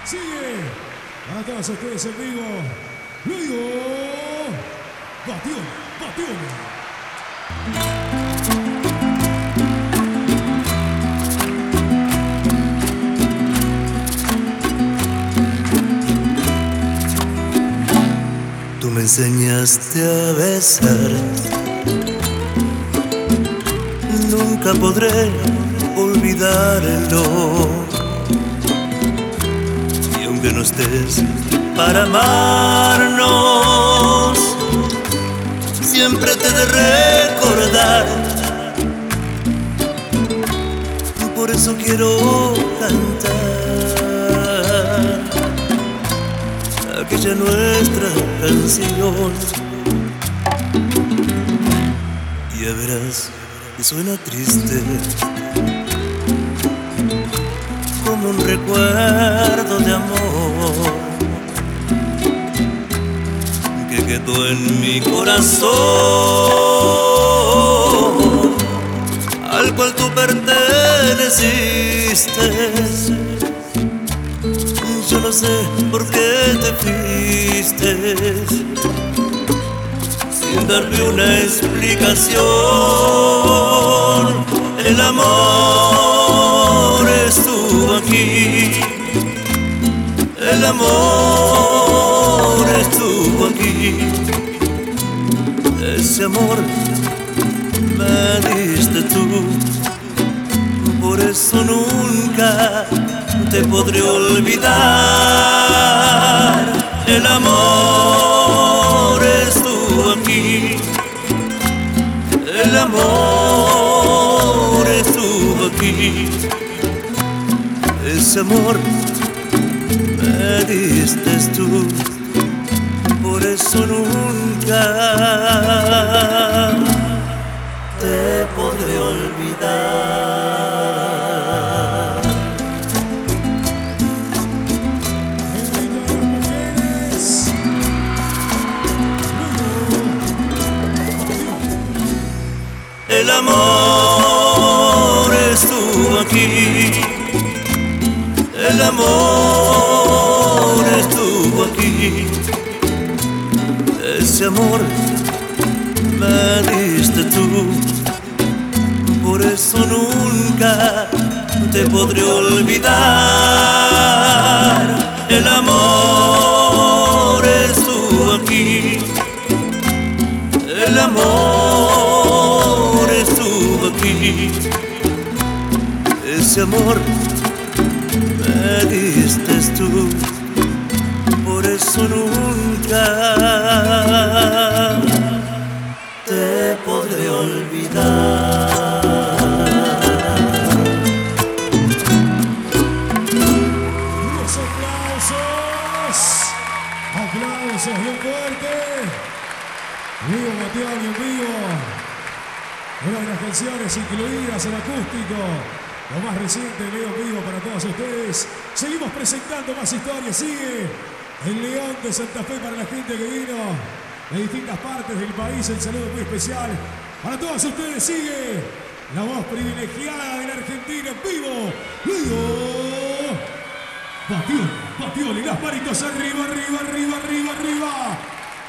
Sigue para todos ustedes en vivo. Luego, Batión, Batión. Tú me enseñaste a besar, nunca podré olvidarlo. Y aunque no estés para amarnos, siempre te he de recordar. Por eso quiero cantar aquella nuestra canción. Y ya verás que suena triste, como un recuerdo de amor que quedó en mi corazón, al cual tú perteneciste. Yo no sé por qué te fuiste sin darme una explicación. El amor estuvo aquí, el amor estuvo aquí. Ese amor me diste tú, por eso nunca te podré olvidar. El amor estuvo aquí, el amor estuvo aquí. Ese amor me diste tú, por eso nunca te podré olvidar. El amor estuvo aquí, el amor estuvo aquí. Ese amor me diste tú, por eso nunca te podré olvidar. El amor estuvo aquí, el amor estuvo aquí. Ese amor me diste tú, por eso nunca te podré olvidar. Los aplausos, aplausos bien fuerte. Vivo Batión y en vivo. Una de las canciones incluidas en acústico, lo más reciente de León Vivo para todos ustedes. Seguimos presentando más historias. Sigue el León de Santa Fe para la gente que vino de distintas partes del país. El saludo muy especial para todos ustedes. Sigue la voz privilegiada de la Argentina en vivo. Luego, Batión, Batión y las manitos arriba, arriba, arriba, arriba, arriba.